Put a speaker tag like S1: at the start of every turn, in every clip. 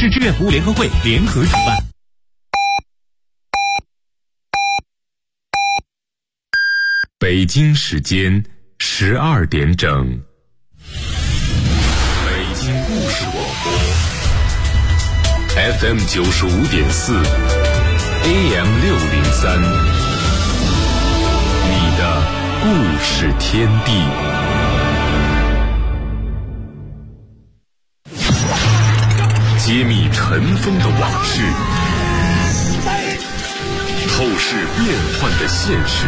S1: 市志愿服务联合会联合主办。
S2: 北京时间12点整，北京故事广播 FM 95.4 AM 603，你的故事天地。揭秘尘封的往事，透视变幻的现实，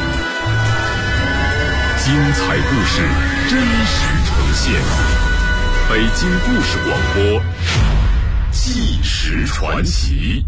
S2: 精彩故事真实呈现。北京故事广播，纪实传奇。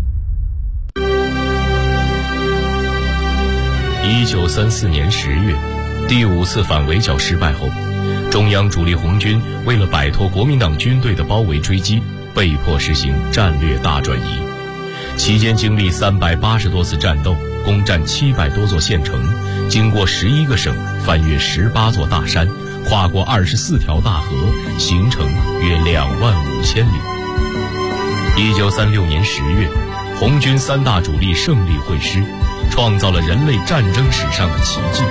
S3: 1934年10月，第5次反围剿失败后，中央主力红军为了摆脱国民党军队的包围追击，被迫实行战略大转移。期间经历380多次战斗，攻占700多座县城，经过11个省，翻越18座大山，跨过24条大河，行程约25000里。1936年10月，红军3大主力胜利会师，创造了人类战争史上的奇迹，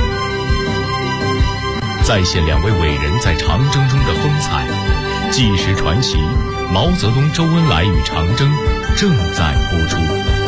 S3: 再现2位伟人在长征中的风采。纪实传奇，毛泽东、周恩来与长征正在播出。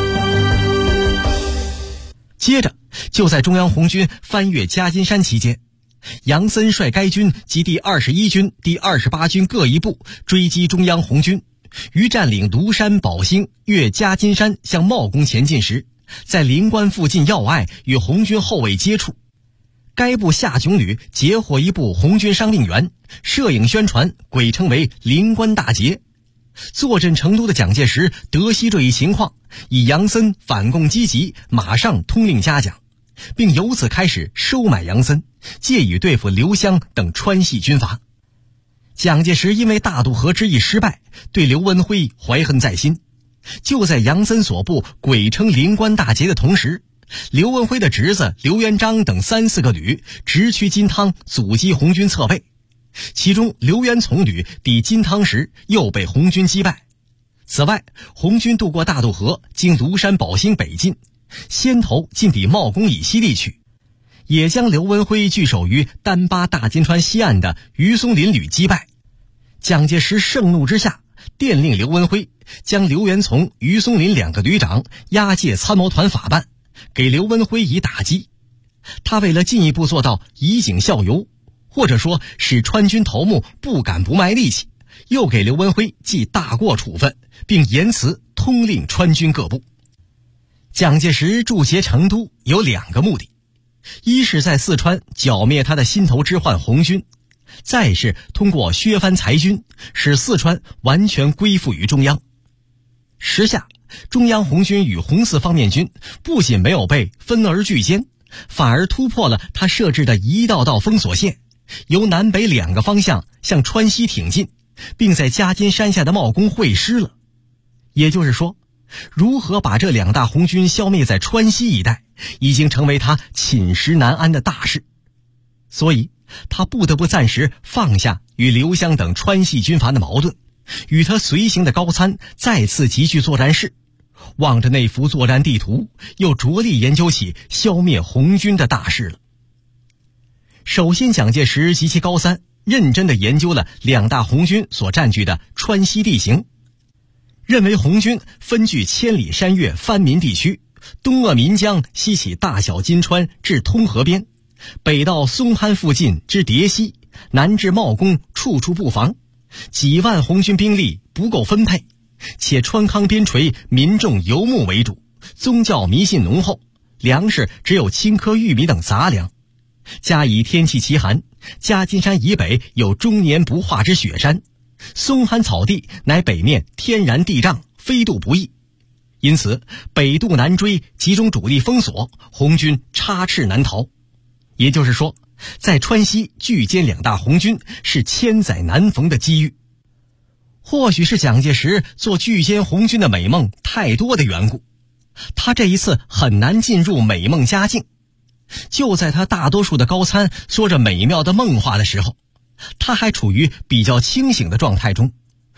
S4: 接着，就在中央红军翻越夹金山期间，杨森率该军及第21军、第28军各一部追击中央红军，于占领庐山、宝兴、越夹金山向茂功前进时，在临关附近要隘与红军后卫接触。该部下囧旅截获一部红军伤病员，摄影宣传，鬼称为临关大捷。坐镇成都的蒋介石得悉这一情况，以杨森反共积极，马上通令嘉奖，并由此开始收买杨森，借以对付刘湘等川系军阀。蒋介石因为大渡河之役失败，对刘文辉怀恨在心。就在杨森所部鬼称临关大捷的同时，刘文辉的侄子刘元璋等3、4个旅直趋金汤，阻击红军侧背。其中刘元从旅抵金汤时又被红军击败。此外，红军渡过大渡河，经庐山、宝兴北进，先头进抵茂功以西地区，也将刘文辉据守于丹巴大金川西岸的于松林旅击败。蒋介石盛怒之下，电令刘文辉将刘元从、于松林2个旅长押解参谋团法办，给刘文辉以打击。他为了进一步做到以儆效尤，或者说使川军头目不敢不卖力气，又给刘文辉记大过处分，并言辞通令川军各部。蒋介石驻节成都有2个目的，一是在四川剿灭他的心头之患红军，再是通过削藩裁军，使四川完全归附于中央。时下中央红军与红四方面军不仅没有被分而拒歼，反而突破了他设置的一道道封锁线，由南北2个方向向川西挺进，并在夹金山下的茂功会师了。也就是说，如何把这2大红军消灭在川西一带，已经成为他寝食难安的大事。所以他不得不暂时放下与刘湘等川系军阀的矛盾，与他随行的高参再次集聚作战室，望着那幅作战地图，又着力研究起消灭红军的大事了。首先，蒋介石及其高参认真地研究了2大红军所占据的川西地形，认为红军分据千里山岳番民地区，东扼岷江，西起大小金川至通河边，北到松潘附近至叠溪，南至茂功，处处布防，几万红军兵力不够分配，且川康边陲民众游牧为主，宗教迷信浓厚，粮食只有青稞、玉米等杂粮。加以天气奇寒，夹金山以北有终年不化之雪山，松潘草地乃北面天然地障，飞渡不易。因此北渡南追，集中主力封锁，红军插翅难逃。也就是说，在川西拒歼2大红军是千载难逢的机遇。或许是蒋介石做拒歼红军的美梦太多的缘故，他这一次很难进入美梦佳境。就在他大多数的高参说着美妙的梦话的时候，他还处于比较清醒的状态中，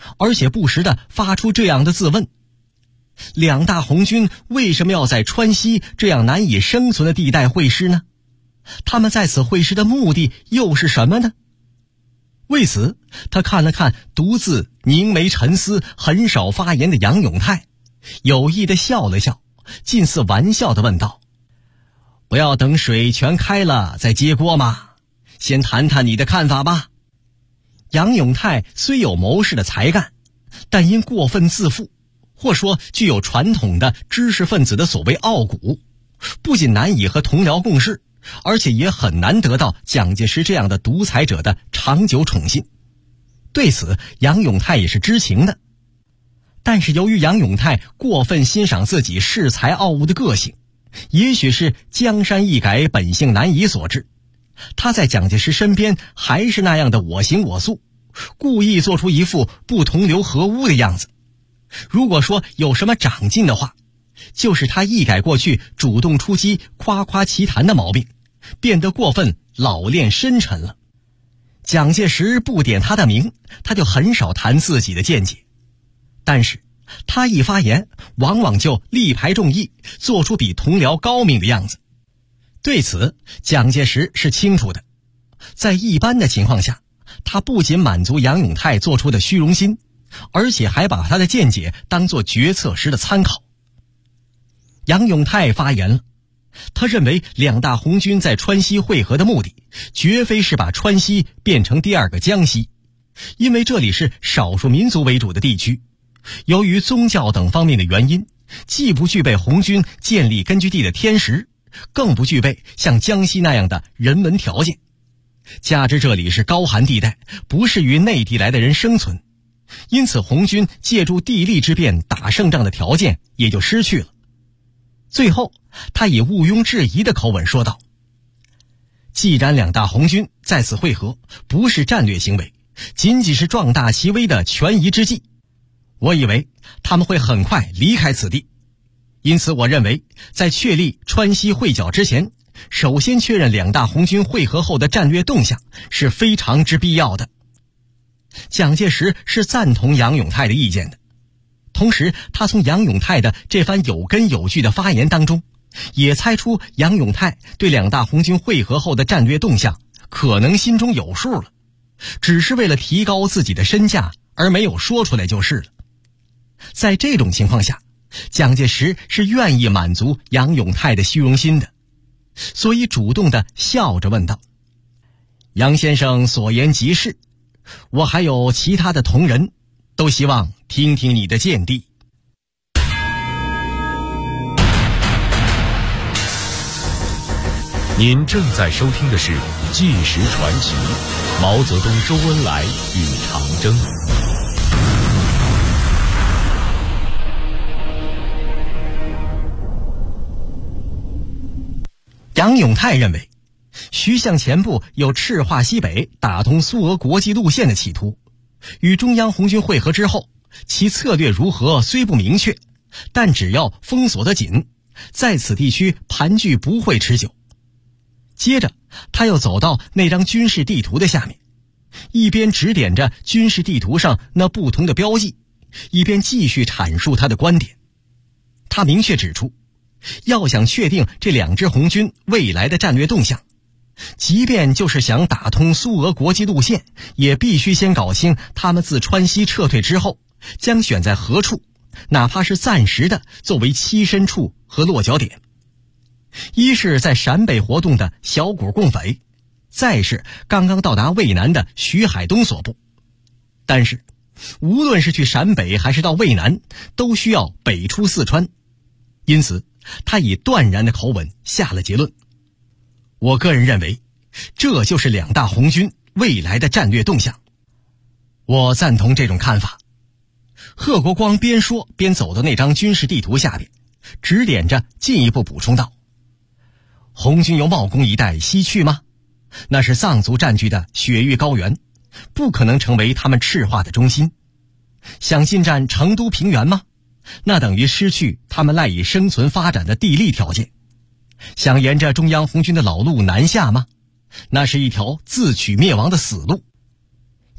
S4: 而且不时地发出这样的自问：两大红军为什么要在川西这样难以生存的地带会师呢？他们在此会师的目的又是什么呢？为此，他看了看独自凝眉沉思、很少发言的杨永泰，有意地笑了笑，近似玩笑地问道：不要等水全开了再接锅吗？先谈谈你的看法吧。杨永泰虽有谋士的才干，但因过分自负，或说具有传统的知识分子的所谓傲骨，不仅难以和同僚共事，而且也很难得到蒋介石这样的独裁者的长久宠信。对此，杨永泰也是知情的。但是由于杨永泰过分欣赏自己恃才傲物的个性，也许是江山易改，本性难移所致，他在蒋介石身边还是那样的我行我素，故意做出一副不同流合污的样子。如果说有什么长进的话，就是他一改过去主动出击、夸夸其谈的毛病，变得过分老练深沉了。蒋介石不点他的名，他就很少谈自己的见解，但是他一发言，往往就力排众议，做出比同僚高明的样子。对此，蒋介石是清楚的。在一般的情况下，他不仅满足杨永泰做出的虚荣心，而且还把他的见解当作决策时的参考。杨永泰发言了，他认为两大红军在川西会合的目的，绝非是把川西变成第二个江西，因为这里是少数民族为主的地区，由于宗教等方面的原因，既不具备红军建立根据地的天时，更不具备像江西那样的人文条件，加之这里是高寒地带，不适于内地来的人生存，因此红军借助地利之便打胜仗的条件也就失去了。最后，他以毋庸置疑的口吻说道：既然两大红军在此会合，不是战略行为，仅仅是壮大其威的权宜之计，我以为他们会很快离开此地。因此我认为，在确立川西会剿之前，首先确认两大红军会合后的战略动向是非常之必要的。蒋介石是赞同杨永泰的意见的，同时他从杨永泰的这番有根有据的发言当中，也猜出杨永泰对两大红军会合后的战略动向可能心中有数了，只是为了提高自己的身价而没有说出来就是了。在这种情况下，蒋介石是愿意满足杨永泰的虚荣心的，所以主动地笑着问道：杨先生所言极是，我还有其他的同仁，都希望听听你的见地。
S3: 您正在收听的是《纪实传奇》，毛泽东、周恩来与长征。
S4: 杨永泰认为，徐向前部有赤化西北、打通苏俄国际路线的企图，与中央红军会合之后，其策略如何虽不明确，但只要封锁得紧，在此地区盘踞不会持久。接着他又走到那张军事地图的下面，一边指点着军事地图上那不同的标记，一边继续阐述他的观点。他明确指出，要想确定这两支红军未来的战略动向，即便就是想打通苏俄国际路线，也必须先搞清他们自川西撤退之后将选在何处，哪怕是暂时的作为栖身处和落脚点。一是在陕北活动的小股共匪，再是刚刚到达渭南的徐海东所部。但是无论是去陕北还是到渭南，都需要北出四川，因此他以断然的口吻下了结论：我个人认为，这就是两大红军未来的战略动向。我赞同这种看法。贺国光边说边走到那张军事地图下边，指点着进一步补充道：红军由茂公一带西去吗？那是藏族占据的雪域高原，不可能成为他们赤化的中心。想进占成都平原吗？那等于失去他们赖以生存发展的地利条件。想沿着中央红军的老路南下吗？那是一条自取灭亡的死路。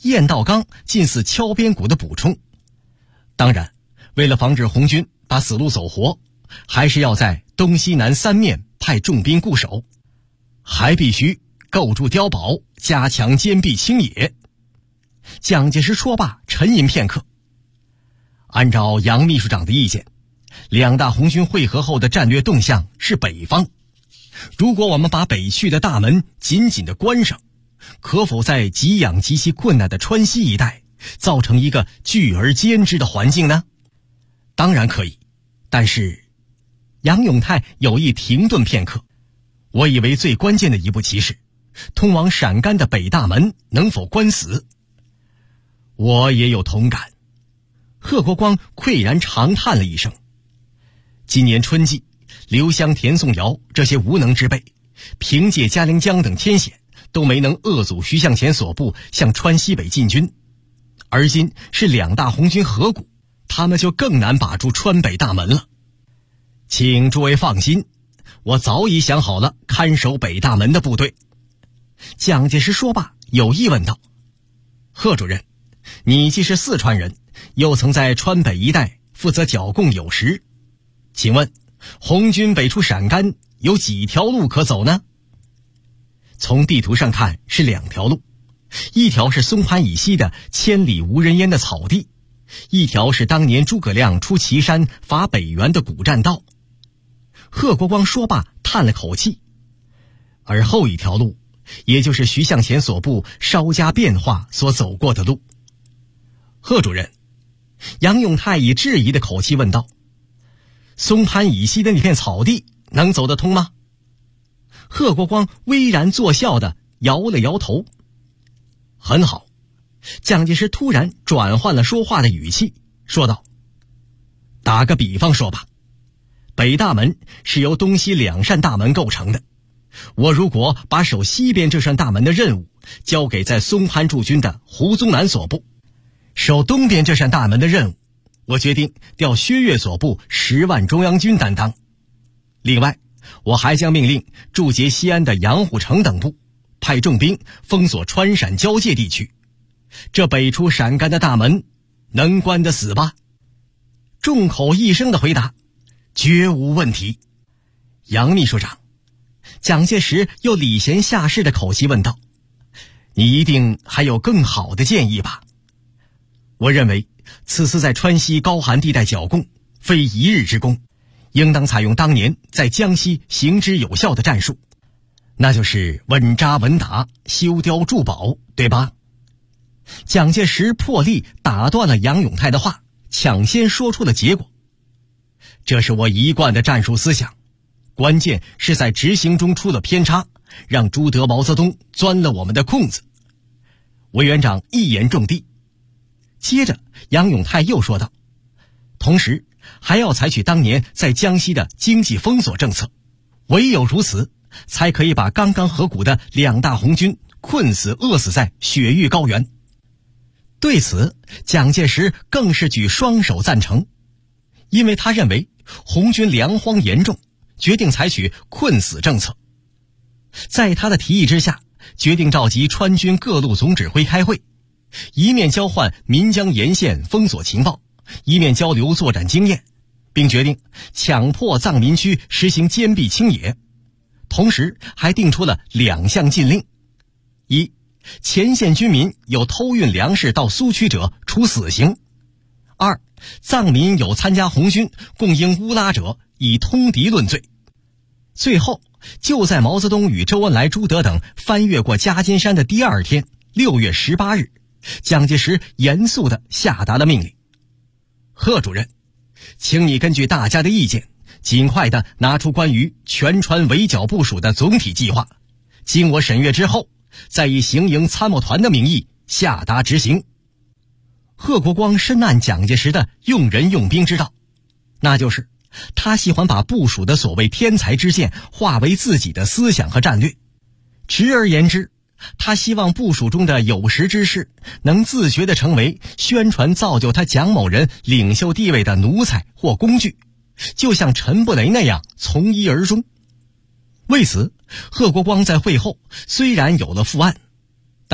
S4: 雁道纲近似敲边鼓的补充。当然，为了防止红军把死路走活，还是要在东西南三面派重兵固守，还必须构筑碉堡，加强坚壁清野。蒋介石说罢，沉吟片刻。按照杨秘书长的意见，两大红军会合后的战略动向是北方。如果我们把北区的大门紧紧地关上，可否在给养极其困难的川西一带造成一个聚而兼之的环境呢？当然可以，但是杨永泰有意停顿片刻。我以为最关键的一步棋是通往陕甘的北大门能否关死。我也有同感。贺国光喟然长叹了一声。今年春季，刘湘、田颂尧这些无能之辈，凭借嘉陵江等天险，都没能遏阻徐向前所部向川西北进军。而今是两大红军合股，他们就更难把住川北大门了。请诸位放心，我早已想好了看守北大门的部队。蒋介石说罢，有意问道：贺主任，你既是四川人，又曾在川北一带负责剿共有时，请问红军北出陕甘有几条路可走呢？从地图上看是2条路，一条是松潘以西的千里无人烟的草地，一条是当年诸葛亮出岐山伐北元的古栈道。贺国光说罢，叹了口气。而后一条路，也就是徐向前所部稍加变化所走过的路。贺主任，杨永泰以质疑的口气问道：松潘以西的那片草地能走得通吗？贺国光巍然作笑地摇了摇头。很好。蒋介石突然转换了说话的语气，说道：打个比方说吧，北大门是由东西2扇大门构成的，我如果把守西边这扇大门的任务交给在松潘驻军的胡宗南所部，守东边这扇大门的任务，我决定调薛岳所部10万中央军担当。另外，我还将命令驻节西安的杨虎城等部派重兵封锁川陕交界地区。这北出陕甘的大门能关得死吧？众口一声的回答：绝无问题。杨秘书长，蒋介石又礼贤下士的口气问道：你一定还有更好的建议吧？我认为此次在川西高寒地带剿共非一日之功，应当采用当年在江西行之有效的战术，那就是稳扎稳打，修碉筑堡，对吧？蒋介石破例打断了杨永泰的话，抢先说出了结果。这是我一贯的战术思想，关键是在执行中出了偏差，让朱德、毛泽东钻了我们的空子。委员长一言中的。接着杨永泰又说道：同时还要采取当年在江西的经济封锁政策，唯有如此，才可以把刚刚合股的2大红军困死饿死在雪域高原。对此，蒋介石更是举双手赞成，因为他认为红军粮荒严重，决定采取困死政策。在他的提议之下，决定召集川军各路总指挥开会，一面交换岷江沿线封锁情报，一面交流作战经验，并决定强迫藏民区实行坚壁清野。同时还定出了2项禁令：一，前线军民有偷运粮食到苏区者处死刑；二，藏民有参加红军供应乌拉者以通敌论罪。最后，就在毛泽东与周恩来、朱德等翻越过夹金山的第2天，6月18日，蒋介石严肃地下达了命令：贺主任，请你根据大家的意见，尽快地拿出关于全川围剿部署的总体计划，经我审阅之后，再以行营参谋团的名义下达执行。贺国光深谙蒋介石的用人用兵之道，那就是他喜欢把部署的所谓天才之见化为自己的思想和战略。直而言之，他希望部署中的有识之士能自觉地成为宣传造就他蒋某人领袖地位的奴才或工具，就像陈布雷那样从一而终。为此，贺国光在会后虽然有了复案，但是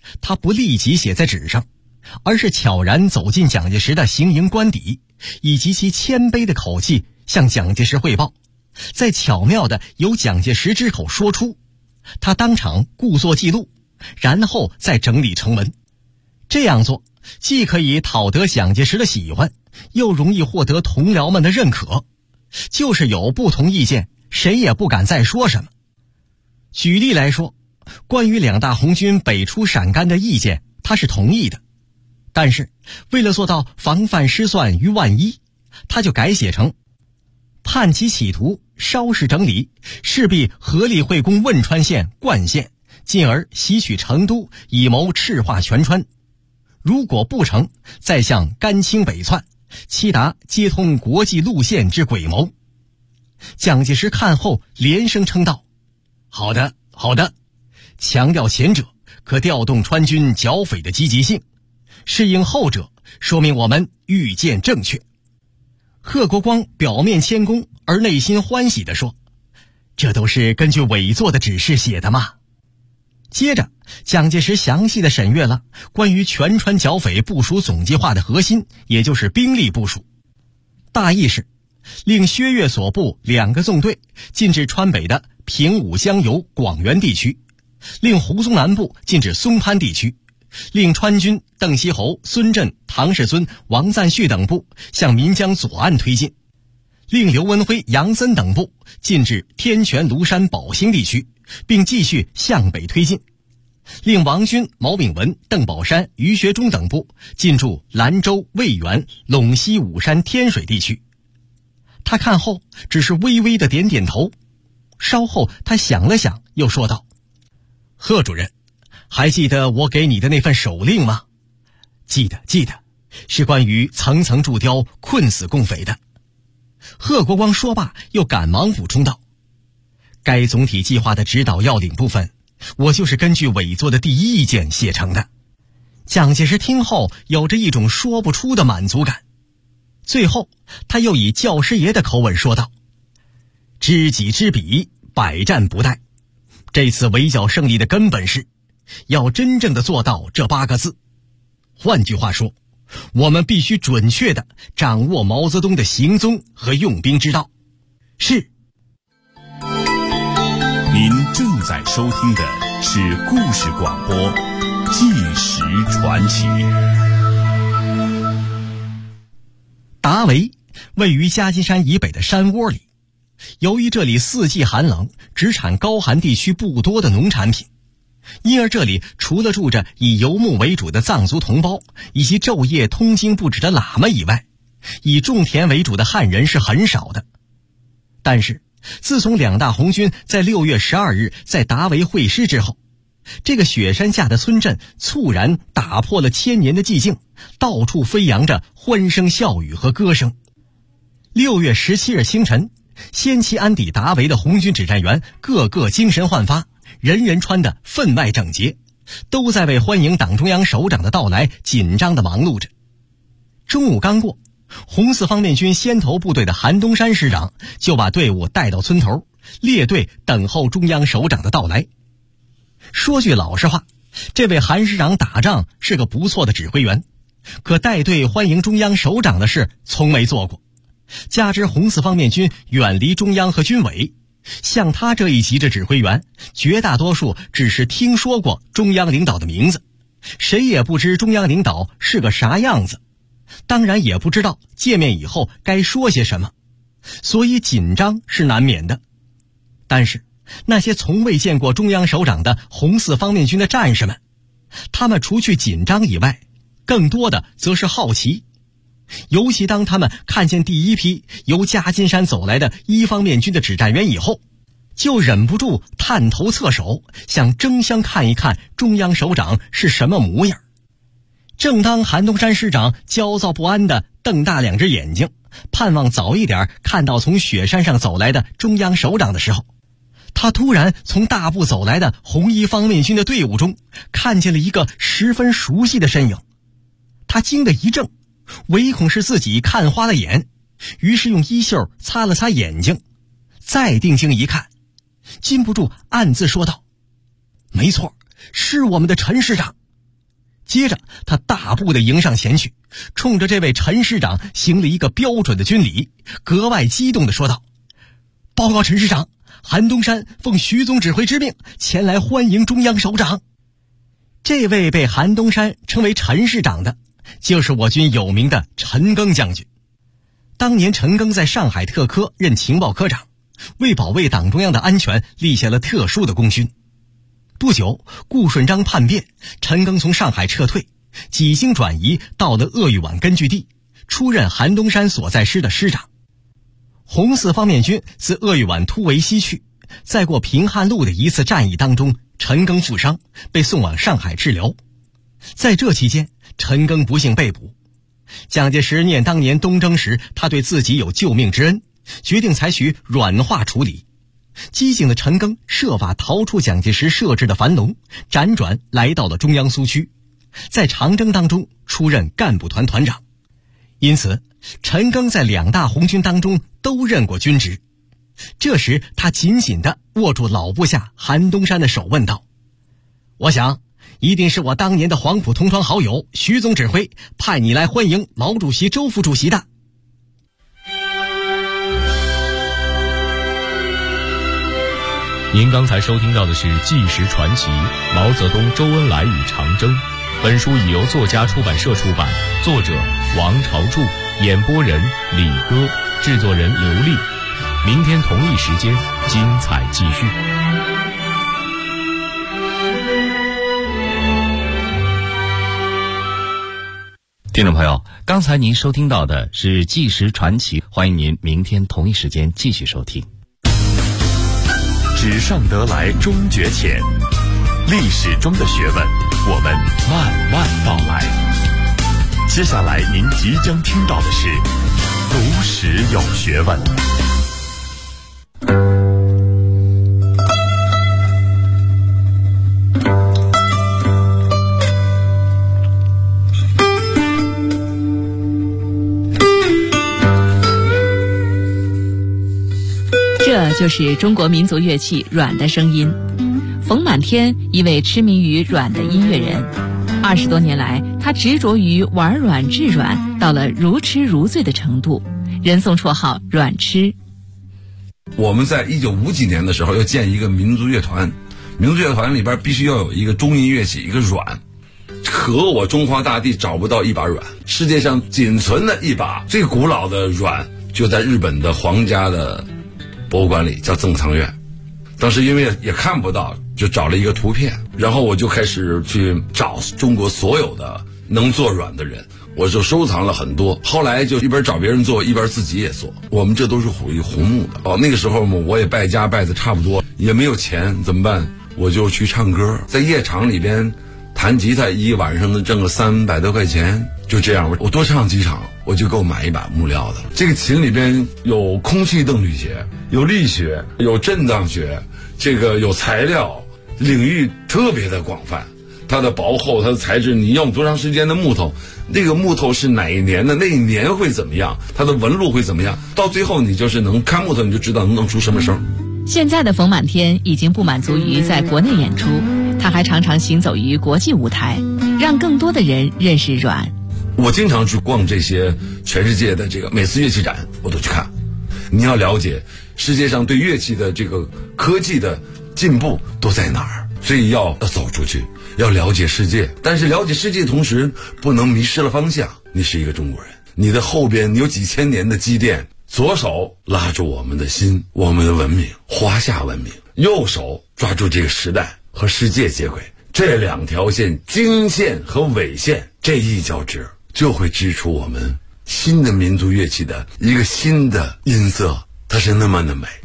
S4: 他不立即写在纸上，而是悄然走进蒋介石的行营官邸，以极其谦卑的口气向蒋介石汇报，再巧妙地由蒋介石之口说出，他当场故作记录，然后再整理成文。这样做既可以讨得蒋介石的喜欢，又容易获得同僚们的认可，就是有不同意见，谁也不敢再说什么。举例来说，关于两大红军北出陕甘的意见，他是同意的，但是为了做到防范失算于万一，他就改写成盼其企图稍事整理，势必合力会攻汶川县、灌县，进而袭取成都，以谋赤化全川。如果不成，再向甘青北窜，期达接通国际路线之诡谋。蒋介石看后连声称道：好的，好的。强调前者，可调动川军剿匪的积极性；适应后者，说明我们预见正确。贺国光表面谦恭，而内心欢喜地说：这都是根据委座的指示写的嘛。接着，蒋介石详细地审阅了关于全川剿匪部署总计划的核心，也就是兵力部署。大意是令薛岳所部2个纵队进至川北的平武、香油、广元地区，令胡宗南部进至松潘地区，令川军邓锡侯、孙震、唐世尊、王赞煦等部向岷江左岸推进，令刘文辉、杨森等部进至天泉、庐山、宝兴地区，并继续向北推进，令王军、毛炳文、邓宝山、于学忠等部进驻兰州、渭源、陇西、武山、天水地区。他看后只是微微的点点头，稍后他想了想，又说道：贺主任，还记得我给你的那份手令吗？记得，是关于层层铸雕、困死共匪的。贺国光说罢，又赶忙补充道：该总体计划的指导要领部分，我就是根据委座的第一意见写成的。蒋介石听后有着一种说不出的满足感，最后他又以教师爷的口吻说道：知己知彼，百战不殆。这次围剿胜利的根本是要真正的做到这8个字。换句话说，我们必须准确地掌握毛泽东的行踪和用兵之道。是。
S2: 您正在收听的是故事广播《纪实传奇》。
S4: 达维位于夹金山以北的山窝里，由于这里四季寒冷，只产高寒地区不多的农产品，因而这里除了住着以游牧为主的藏族同胞，以及昼夜通经不止的喇嘛以外，以种田为主的汉人是很少的。但是自从两大红军在6月12日在达维会师之后，这个雪山下的村镇猝然打破了1000年的寂静，到处飞扬着欢声笑语和歌声。6月17日清晨，先期安抵达维的红军指战员个个精神焕发，人人穿得分外整洁，都在为欢迎党中央首长的到来紧张地忙碌着。中午刚过，红四方面军先头部队的韩东山师长就把队伍带到村头，列队等候中央首长的到来。说句老实话，这位韩师长打仗是个不错的指挥员，可带队欢迎中央首长的事从没做过，加之红四方面军远离中央和军委，像他这一级的指挥员，绝大多数只是听说过中央领导的名字，谁也不知中央领导是个啥样子，当然也不知道见面以后该说些什么，所以紧张是难免的。但是那些从未见过中央首长的红四方面军的战士们，他们除去紧张以外，更多的则是好奇。尤其当他们看见第一批由夹金山走来的一方面军的指战员以后，就忍不住探头侧手，想争相看一看中央首长是什么模样。正当韩东山师长焦躁不安地瞪大2只眼睛，盼望早一点看到从雪山上走来的中央首长的时候，他突然从大步走来的红一方面军的队伍中看见了一个十分熟悉的身影。他惊得一怔，唯恐是自己看花了眼，于是用衣袖擦了擦眼睛，再定睛一看，禁不住暗自说道：没错，是我们的陈师长， 接着他大步地迎上前去，冲着这位陈师长行了一个标准的军礼，格外激动地说道：报告陈师长，韩东山奉徐总指挥之命前来欢迎中央首长。这位被韩东山称为陈师长的，就是我军有名的陈赓将军。当年陈赓在上海特科任情报科长，为保卫党中央的安全立下了特殊的功勋。不久，顾顺章叛变，陈赓从上海撤退，几经转移到了鄂豫皖根据地，出任韩东山所在师的师长。红四方面军自鄂豫皖突围西去，在过平汉路的一次战役当中，陈赓负伤，被送往上海治疗。在这期间，陈赓不幸被捕。蒋介石念当年东征时他对自己有救命之恩，决定采取软化处理。机警的陈赓设法逃出蒋介石设置的樊笼，辗转来到了中央苏区，在长征当中出任干部团团长。因此陈赓在2大红军当中都任过军职。这时他紧紧地握住老部下韩东山的手，问道：我想一定是我当年的黄埔同窗好友徐总指挥派你来欢迎毛主席、周副主席的。
S3: 您刚才收听到的是《纪实传奇：毛泽东、周恩来与长征》。本书已由作家出版社出版，作者王朝柱，演播人李歌，制作人刘丽。明天同一时间，精彩继续。
S5: 听众朋友，刚才您收听到的是《纪实传奇》，欢迎您明天同一时间继续收听。
S2: 纸上得来终觉浅，历史中的学问，我们慢慢道来。接下来您即将听到的是读史有学问。
S6: 这就是中国民族乐器阮的声音。冯满天，一位痴迷于阮的音乐人，20多年来，他执着于玩阮制阮，到了如痴如醉的程度，人送绰号阮痴。
S7: 我们在1950几年的时候要建一个民族乐团，民族乐团里边必须要有一个中音乐器，一个阮。可我中华大地找不到一把阮，世界上仅存的一把最古老的阮就在日本的皇家的博物馆里，叫赠藏院。当时因为也看不到，就找了一个图片，然后我就开始去找中国所有的能做阮的人，我就收藏了很多。后来就一边找别人做，一边自己也做。我们这都是属于红木的。那个时候嘛，我也败家败的差不多，也没有钱，怎么办？我就去唱歌，在夜场里边弹吉他，一晚上能挣个300多块钱。就这样，我多唱几场，我就够买一把木料的。这个琴里边有空气动力学，有力学，有震荡学，这个有材料，领域特别的广泛。它的薄厚，它的材质，你用多长时间的木头，那个木头是哪一年的，那一年会怎么样，它的纹路会怎么样，到最后你就是能看木头，你就知道能弄出什么声。
S6: 现在的冯满天已经不满足于在国内演出，他还常常行走于国际舞台，让更多的人认识阮。
S7: 我经常去逛这些全世界的这个每次乐器展，我都去看。你要了解世界上对乐器的这个科技的进步都在哪儿，所以要走出去，要了解世界。但是了解世界的同时，不能迷失了方向。你是一个中国人，你的后边你有几千年的积淀，左手拉住我们的心，我们的文明，华夏文明；右手抓住这个时代和世界接轨。这两条线，经线和纬线，这一交织，就会织出我们新的民族乐器的一个新的音色，它是那么的美。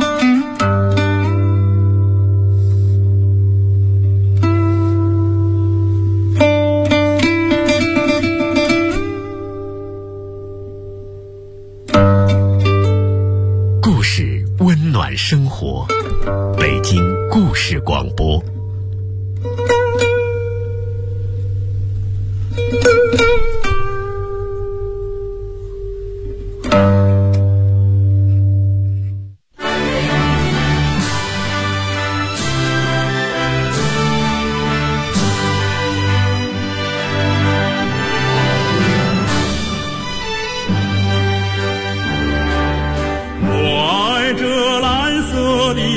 S1: 故事温暖生活，北京故事广播。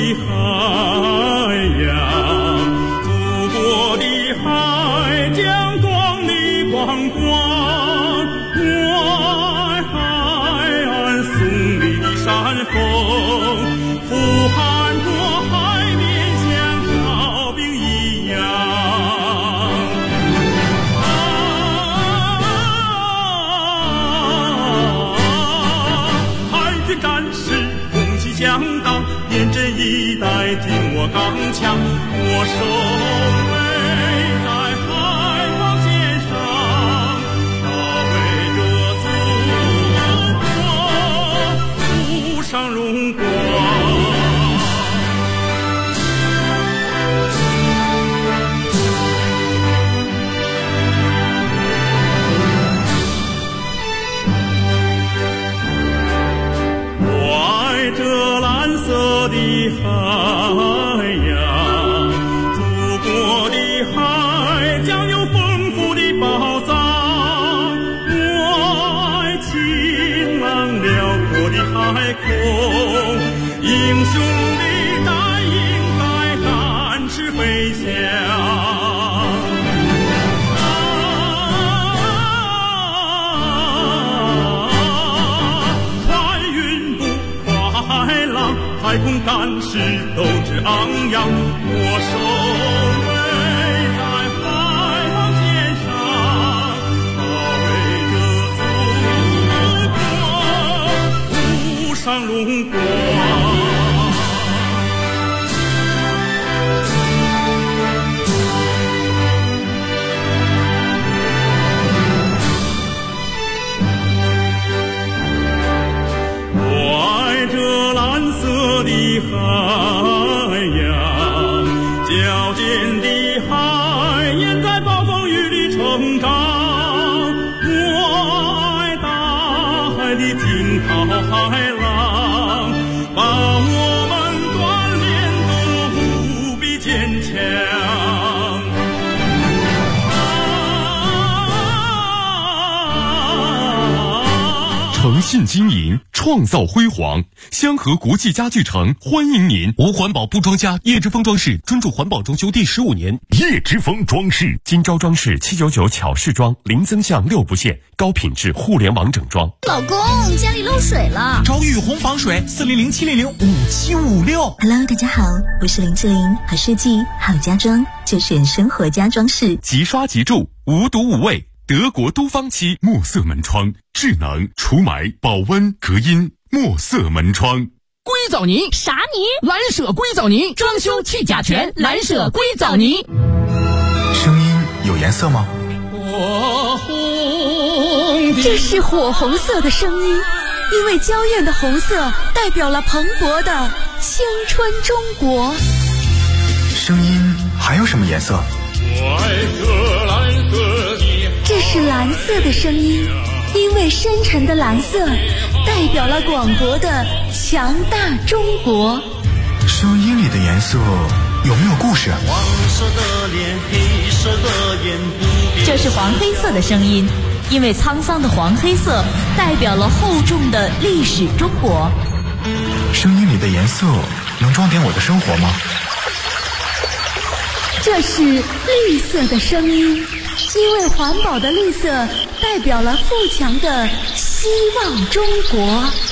S8: 海洋，祖国的海将光你光光，我海岸耸立的山峰，俯瞰着海面像逃兵一样。海军战士红旗响当，严阵以待，紧握钢枪，我守卫在海防线上，保卫着祖国，祖上荣光。我爱这蓝色的海洋，祖国的海将有丰富的宝藏，我爱晴朗辽阔的海空，英雄的大鹰在展翅飞翔。海空战士斗志昂扬，我守卫在海防线上，保卫着祖国，祖上荣光。的海洋，矫健的海燕在暴风雨里成长，我爱大海的惊涛骇浪，把我们锻炼得无比坚强。
S2: 诚信经营，创造辉煌。香河国际家具城欢迎您。
S1: 无环保不装家，叶之峰装饰专注环保装修第15年。
S2: 叶之峰装饰，今朝装饰799巧饰装，零增项6不限，高品质互联网整装。
S9: 老公，家里漏水了，
S1: 找雨虹防水，400-700-5756。
S9: Hello， 大家好，我是林志玲，好设计好家装就选生活家装饰，
S2: 即刷即住，无毒无味。德国都方漆墨色门窗，智能除霾、保温、隔音，墨色门窗。
S10: 硅藻泥
S9: 啥泥？
S10: 蓝舍硅藻泥，装修去甲醛，蓝舍硅藻泥。
S11: 声音有颜色吗？
S8: 火红，
S9: 这是火红色的声音，因为娇艳的红色代表了蓬勃的青春中国。
S11: 声音还有什么颜色？
S8: 我爱这蓝色的。
S9: 这是蓝色的声音，因为深沉的蓝色代表了广博的强大中国。
S11: 声音里的颜色有没有故事？
S12: 黄色的脸，黑色的眼，
S6: 这是黄黑色的声音，因为沧桑的黄黑色代表了厚重的历史中国。
S11: 声音里的颜色能装点我的生活吗？
S9: 这是绿色的声音，因为环保的绿色代表了富强的希望中国。